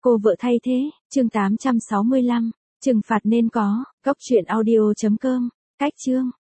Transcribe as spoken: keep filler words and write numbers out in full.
Cô vợ thay thế, chương tám trăm sáu mươi lăm, trừng phạt nên có, góc truyện audio chấm com, cách chương.